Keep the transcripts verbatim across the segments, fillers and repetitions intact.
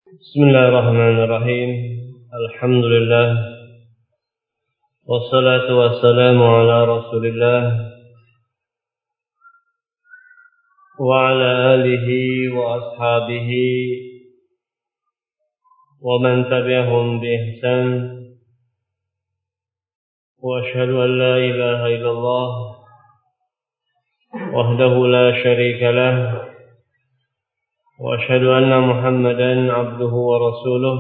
Bismillahirrahmanirrahim. Alhamdulillah. Wassalatu wassalamu ala Rasulillah wa ala alihi wa ashabihi wa man tabi'ahum bi ihsan. Wa asyhadu an la ilaha illallah wahdahu la syarika lah. وأشهد أن محمدا عبده ورسوله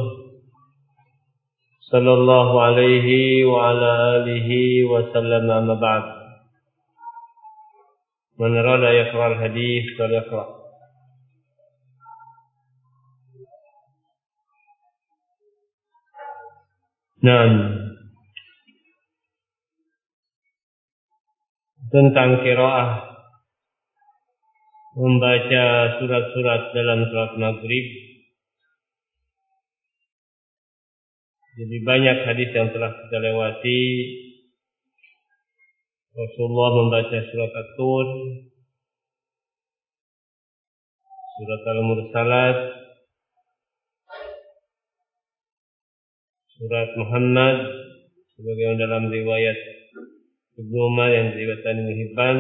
صلى الله عليه وعلى آله وسلم أما بعد من أراد يقرأ الحديث فليقرأ. Nah, tentang qiraah membaca surat-surat dalam surat Maghrib. Jadi banyak hadis yang telah kita lewati. Rasulullah membaca surat At-Tur, surat Al-Mursalat, surat Muhammad, sebagaimana dalam riwayat Ibnu Umar yang diriwayatkan Ibnu Hibban,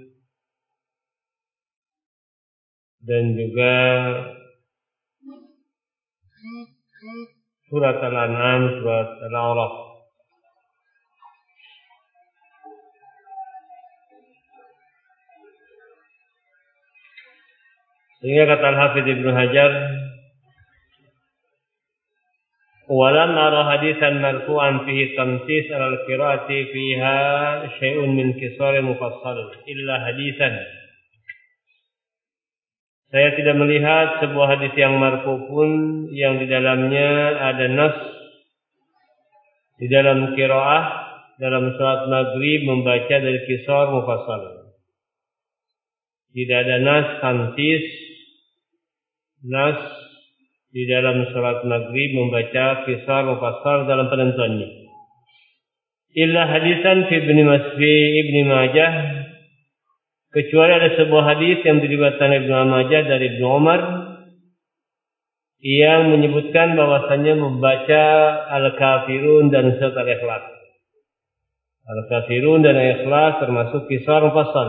dan juga surat Al-An'am, surat Al-A'raf. Sehingga kata Al-Hafidz Ibnu Hajar, "Walam ara hadisan marfu'an fihi tamsis al-qira'ati fiha syai'un min qisar mufassal illa hadisan." Saya tidak melihat sebuah hadis yang marfu pun yang di dalamnya ada nas di dalam qiraah dalam salat maghrib membaca dari qisar mufassal. Tidak ada nas tansis nas di dalam salat maghrib membaca qisar mufassal dalam penentuannya. Illa hadisan fi Ibnu Masfi Ibnu Majah, kecuali ada sebuah hadis yang diriwayatkan Ibnu Majah dari Ibnu Umar yang menyebutkan bahwasannya membaca Al-Kafirun dan surat Al-Ikhlas. Al-Kafirun dan Al-Ikhlas termasuk qisar mufassal.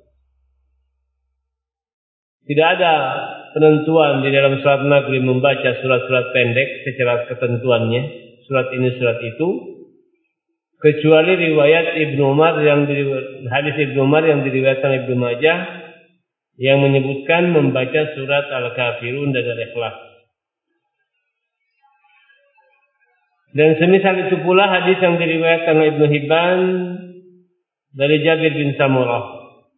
Tidak ada penentuan di dalam surat Maghrib membaca surat-surat pendek secara ketentuannya, surat ini surat itu, kecuali riwayat Ibnu Umar yang diriwayat, hadis Ibnu Umar yang diriwayatkan Ibnu Majah yang menyebutkan membaca surat Al-Kafirun dan Al-Ikhlas. Dan semisal itu pula hadis yang diriwayatkan oleh Ibnu Hibban dari Jabir bin Samurah.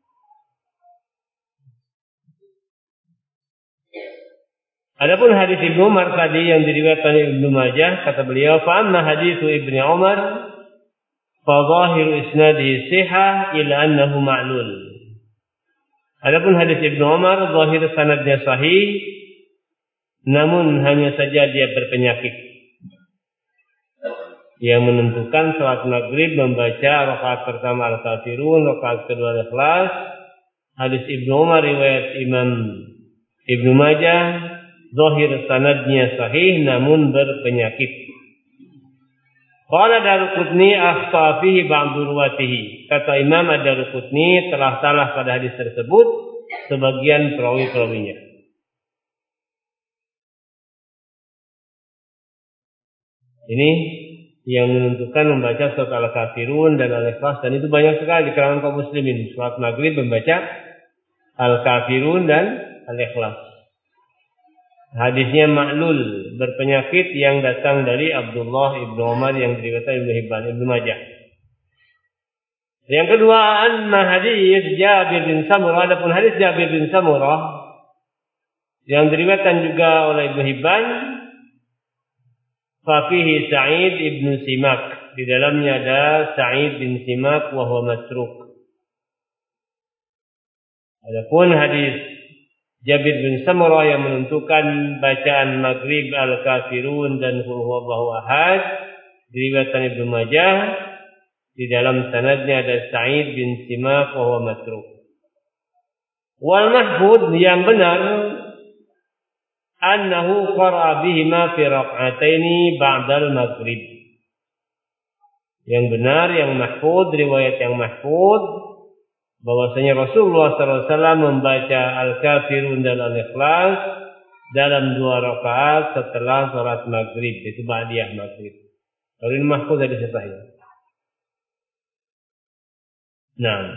Adapun hadis Ibnu Umar tadi yang diriwayatkan oleh Ibnu Majah, kata beliau, "Fa amma haditsu Ibnu Umar fadhahiru isnadihi sihah ila annahu ma'lul." Adapun hadis Ibnu Umar zahir sanadnya sahih, namun hanya saja dia berpenyakit. Yang menentukan salat maghrib membaca rakaat pertama Al-Kafirun, rakaat kedua Al-Ikhlas. Hadis Ibnu Umar riwayat Imam Ibnu Majah zahir sanadnya sahih namun berpenyakit. Qala Daruqutni akhta fihi ba'd ruwatihi. Kata Imam Ad-Daruqutni telah salah pada hadis tersebut sebagian perawi-perawinya. Ini yang menentukan membaca surat Al-Kafirun dan Al-Ikhlas, dan itu banyak sekali di kalangan kaum muslimin. Surat Maghrib membaca Al-Kafirun dan Al-Ikhlas. Hadisnya ma'lul, berpenyakit, yang datang dari Abdullah Ibnu Umar yang diriwayatkan Ibnu Hibban, Ibnu Majah. Yang kedua, anna hadis Jabir bin Samurah, adapun hadis Jabir bin Samurah yang diriwayatkan juga oleh Ibnu Hibban, fa fihi Sa'id ibnu Simak, di dalamnya ada Sa'id bin Simak wa huwa matruk. Adapun hadis Jabir bin Samurah yang menentukan bacaan maghrib Al-Kafirun dan Qul huwallahu ahad diriwayatkan Ibnu Majah, di dalam sanadnya ada Sa'id bin Simak wa huwa matruk. Wal mahfud, yang benar, annahu qara'a bihima fi rak'ataini ba'dal maghrib. Yang benar, yang mahfud, riwayat yang mahfud, bahwasanya Rasulullah sallallahu alaihi wasallam membaca Al-Kafirun dan Al-Ikhlas dalam dua rakaat setelah salat maghrib, itu ba'diyah maghrib. Kalau ini mahfud dari sahih. Nah,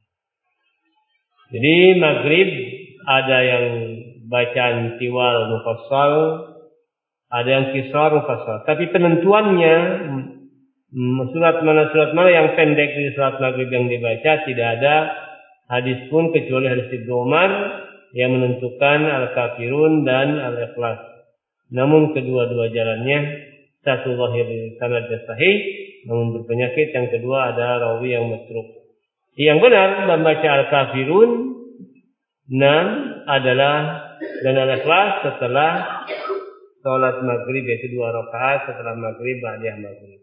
jadi maghrib ada yang bacaan tiwal mufassal, ada yang kisar mufassal. Tapi penentuannya surat mana surat mana yang pendek di surat maghrib yang dibaca, tidak ada hadis pun kecuali hadis Ibnu Umar yang menentukan Al-Kafirun dan Al-Ikhlas. Namun kedua-dua jalannya, satu zahir sanad sahih namun berpenyakit, yang kedua ada rawi yang matruk. Yang benar membaca Al-Kafirun enam adalah dan Al-Ikhlas setelah salat maghrib, yaitu dua rakaat setelah maghrib ba'diyah maghrib.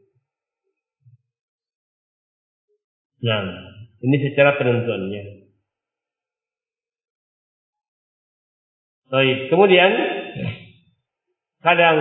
Nah, ini secara penentuannya. Baik, kemudian kadang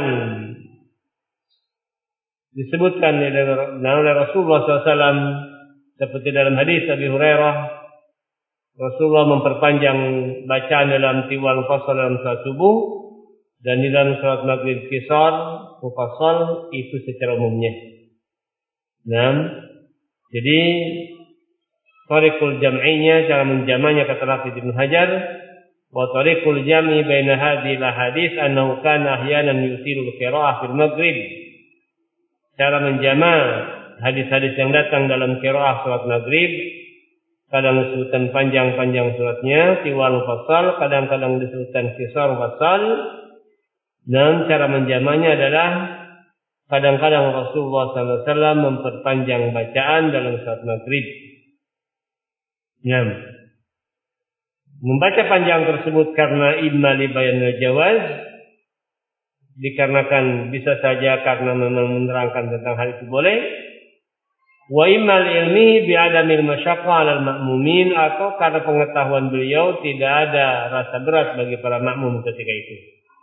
disebutkan oleh Rasulullah sallallahu alaihi wasallam seperti dalam hadis Abi Hurairah, Rasulullah memperpanjang bacaan dalam tiwal mufassal dalam salat subuh, dan di dalam salat maghrib qisar mufassal, itu secara umumnya. Nah, jadi tariqul jam'inya, cara menjamanya kata Hafiz Ibnu Hajar, wa tariqul jam'i baina hadhihi al-hadits annahu kana ahyanan yusilul qira'ah fil maghrib. Cara menjama hadis-hadis yang datang dalam qiraah salat maghrib, kadang disebutkan panjang-panjang suratnya tiwal mufassal, kadang-kadang disebutkan qisar mufassal. Dan cara menjamanya adalah kadang-kadang Rasulullah sallallahu alaihi wasallam memperpanjang bacaan dalam salat maghrib. Ya. Membaca panjang tersebut karena imma li bayanil jawaz, dikarenakan bisa saja karena memang menerangkan tentang hal itu boleh, wa imma li ilmihi bi adamil masyaqqa 'alal ma'mumin, atau karena pengetahuan beliau tidak ada rasa berat bagi para makmum ketika itu.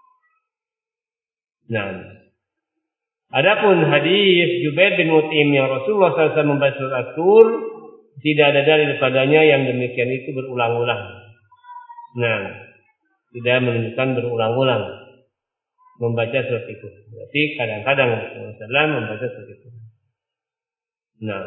Nah, adapun hadis Jubair bin Mut'im yang Rasulullah sallallahu alaihi wasallam membaca surat At-Tur, tidak ada dalil padanya yang demikian itu berulang-ulang. Nah, tidak menunjukkan berulang-ulang membaca surat itu. Berarti kadang-kadang Rasulullah sallallahu alaihi wasallam membaca surat itu. Nah,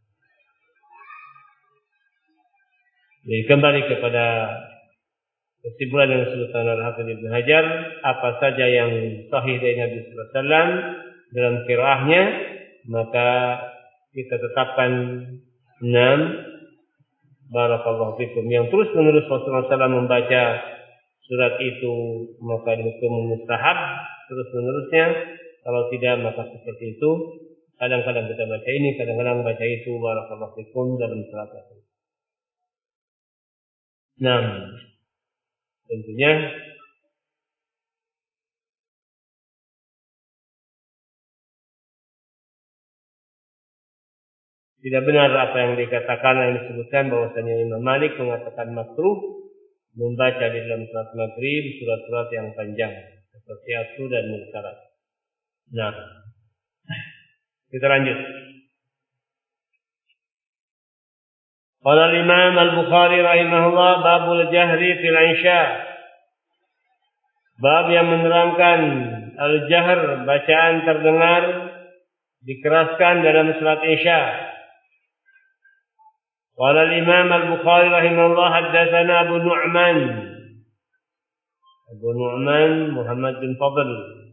jadi kembali kepada kesimpulan yang disebutkan oleh Hafiz Ibnu Hajar, apa saja yang sahih dari Nabi sallallahu alaihi wasallam dalam qiraahnya, maka kita tetapkan enam. Barakallahu fikum. Yang terus menerus Rasulullah sallallahu alaihi wasallam membaca surat itu, maka dihukum mustahab terus menerusnya. Kalau tidak, maka seperti itu. Kadang-kadang kita baca ini, kadang-kadang baca itu. Barakallahu fikum dalam surat itu. Nah, tentunya tidak benar apa yang dikatakan, yang disebutkan bahwasanya Imam Malik mengatakan makruh membaca di dalam surat maghrib surat-surat yang panjang seperti At-Tur dan Munkarat. Nah, kita lanjut. Qala al-Imam Al-Bukhari rahimahullah, babul jahri fil isya. Bab yang menerangkan al-jahr, bacaan terdengar dikeraskan dalam salat isya. Qala al-Imam Al-Bukhari rahimahullah, haddatsana Abu Nu'man. Abu Nu'man Muhammad bin Fadl,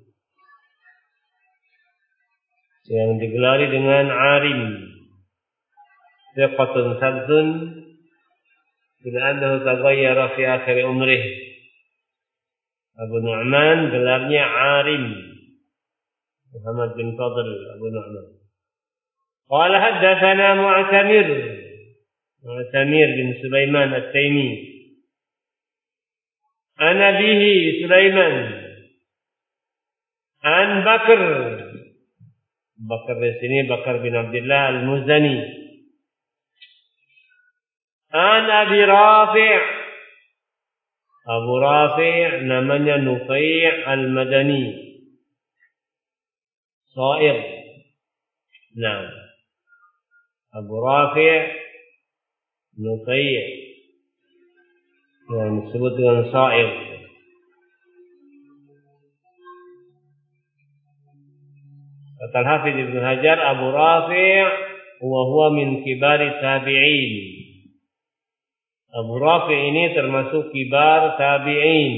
yang digelari dengan Arim, thiqatun sabtun, bila annahu taghayyara fi akhir umrih. Abu Nu'man gelarnya Arim, Muhammad bin Fadl Abu Nu'man. Qala haddatsana Mu'tamir, Mu'tamir bin Sulaiman At-Taimi, an abihi Sulaiman, an Bakr, Bakar di sini Bakar bin Abdullah Al-Muzani, an Abi Rafi', Abu Rafi' namanya Nufai' al-Madani. Sha'ir. Nah. Abu Rafi' Nufai' yang disebut dengan Sha'ir. Kata Al-Hafidz Ibnu Hajar, Abu Rafi' wa huwa min kibari tabi'in. Abu Rafi' ini termasuk kibar tabi'in.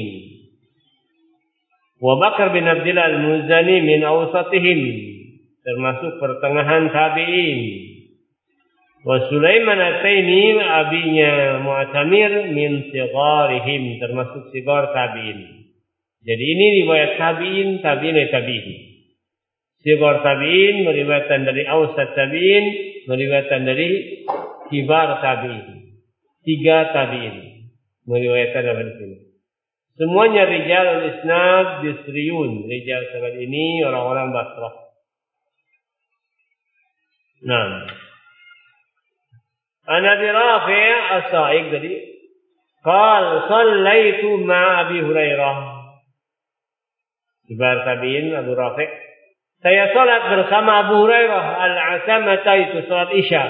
Wa Bakar bin Abdillah al-Muzani min awsatihim, termasuk pertengahan tabi'in. Wa Sulaiman at-Taimi, abinya Mu'tamir, min sigharihim, termasuk sigar tabi'in. Jadi ini riwayat tabi'in, tabi'in dan tabi'in. Sigar tabi'in meriwayatkan dari awsat tabi'in, meriwayatkan dari kibar tabi'in. Tiga tabi'in meriwayatkan dalam ini. Semuanya rijalul isnad bisriyun. Rijal sanad ini orang-orang Basrah. Nah, An Abi Rafi' as-Sa'iq tadi, qal shallaitu ma'a Abi Hurairah. Kibar tabi'in Abu Rafi', saya salat bersama Abu Hurairah al-Asamah, itu salat Isya.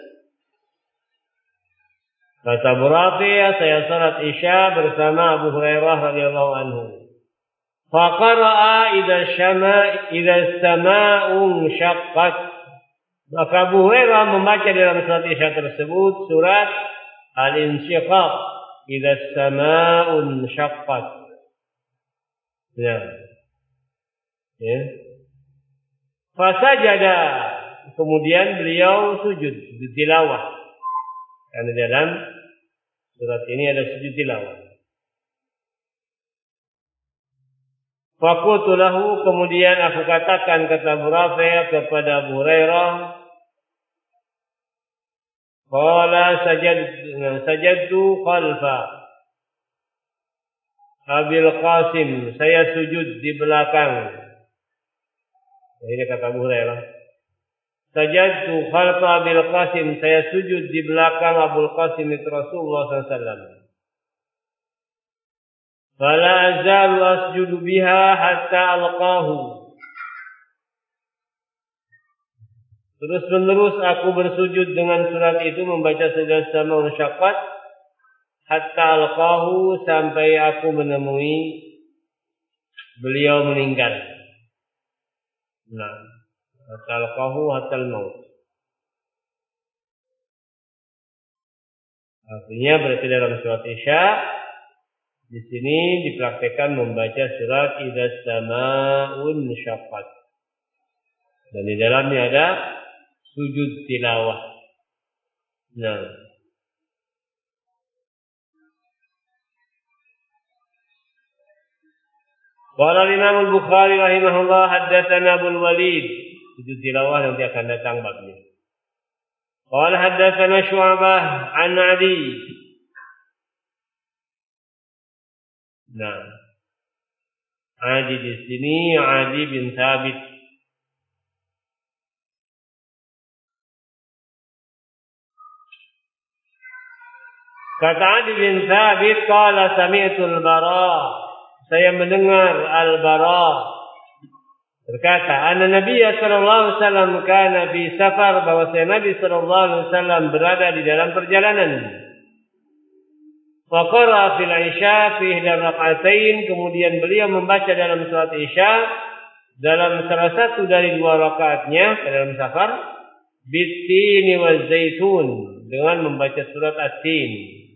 Kata Abu Rafi', saya salat Isya bersama Abu Hurairah radhiyallahu anhu. Fa qara'a idza syama idza as-sama'u syaqqat. Maka Abu Hurairah membaca dalam salat Isya tersebut surat Al-Insyiqaq, idza as-sama'u syaqqat. Ya. Ya. Fa sajada, kemudian beliau sujud di tilawah. Karena dalam surat ini ada sujud tilawah. Faqultu lahu, kemudian aku katakan, kata Abu Rafi' kepada Abu Hurairah, qala sajad sajadtu khalfa Abil Qasim, saya sujud di belakang. Ini kata Abu Hurairah. Sajadtu khalfa Abil Qasim, saya sujud di belakang Abul Qasim itu Rasulullah sallallahu alaihi wasallam. Fala azalu asjudu biha hatta alqahu. Terus menerus aku bersujud dengan surat itu, membaca surat sama syaqqat, hatta alqahu, sampai aku menemui beliau meninggal. Nah, hatta alqahu hatta al-maut. Artinya berarti dalam surat Isya di sini dipraktikkan membaca surat idza samaa'un syaqqat. Dan di dalamnya ada sujud tilawah. Nah, qala Imam Al-Bukhari rahimahullah haddatsana Abu Walid, sujud tilawah nanti akan datang babnya. Qala haddatsana Syu'bah an Ali. Nah, Adi di sini Adi bin Thabit. Kata Adi bin Thabit, qala sami'tu al-Bara, saya mendengar al-Bara berkata, anna Nabiya sallallahu alaihi wasallam kana fi safar, bahwa Nabi sallallahu alaihi wasallam berada di dalam perjalanan. Wa qara'a fil Isya fi ihdar rak'atain, kemudian beliau membaca dalam salat Isya dalam salah satu dari dua rakaatnya dalam safar, bitini waz zaitun, dengan membaca surat At-Tin.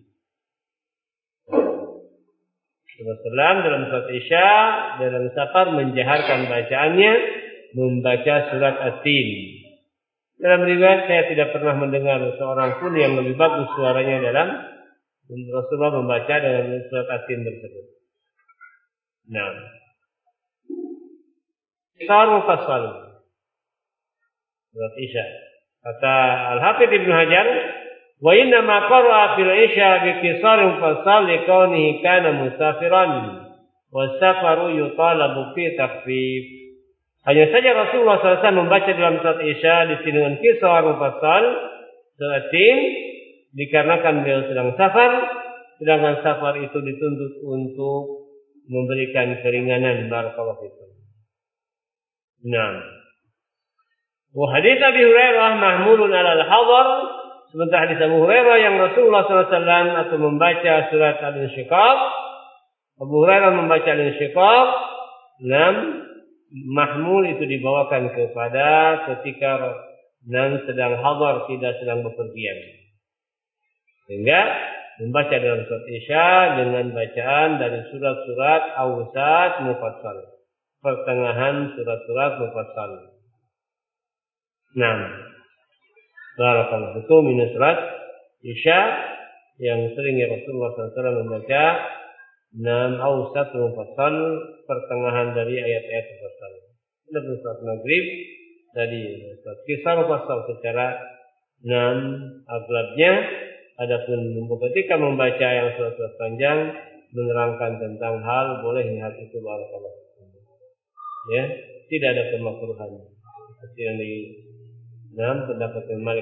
Rasulullah dalam surat Isya dalam safar menjaharkan bacaannya, membaca surat At-Tin. Dalam riwayat, saya tidak pernah mendengar seorang pun yang lebih bagus suaranya dalam Rasulullah membaca dengan surat At-Tin tersebut. Nah, Kisar mufassal surat Isya. Kata Al-Hafidz Ibnu Hajar, wa inna ma qara'a fil Isya bi kisar mufassal liqaunihi kana musafiran wa safaru yutalabu fi takhfif. Hanya saja Rasulullah sallallahu alaihi wasallam membaca dalam surat Isya di sini dengan kisar mufassal surat Tin, dikarenakan beliau sedang safar, sedangkan safar itu dituntut untuk memberikan keringanan. Barakallahu fikum. Nah, wa hadits Abi Hurairah mahmulun 'ala al-hadar. Sementara hadis Abu Hurairah yang Rasulullah sallallahu alaihi wasallam atau membaca surat Al-Insyiqaq, Abu Hurairah membaca Al-Insyiqaq, nam mahmul itu dibawakan kepada ketika nam sedang hadar, tidak sedang bepergian. Sehingga membaca dalam surat Isya dengan bacaan dari surat-surat awsat mufassal, pertengahan surat-surat mufassal. Nah, barakallahu itu minus surat Isya yang sering ya Rasulullah sallallahu alaihi wasallam membaca enam awsat mufassal, pertengahan dari ayat-ayat mufassal. Dalam surat Maghrib tadi surat Kisah mufassal secara enam aglabnya. Adapun ketika membaca yang surat-surat panjang menerangkan tentang hal bolehnya hal itu, barakallahu. Ya, tidak ada pemakruhan. Seperti yang di dalam pendapat Malik.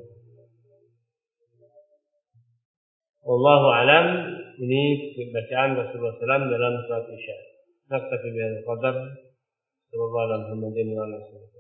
Wallahu alam, ini bacaan Rasulullah sallallahu alaihi wasallam dalam surat Isya. Naktafi bihadzal qadar. Sallallahu alaihi wa sallam.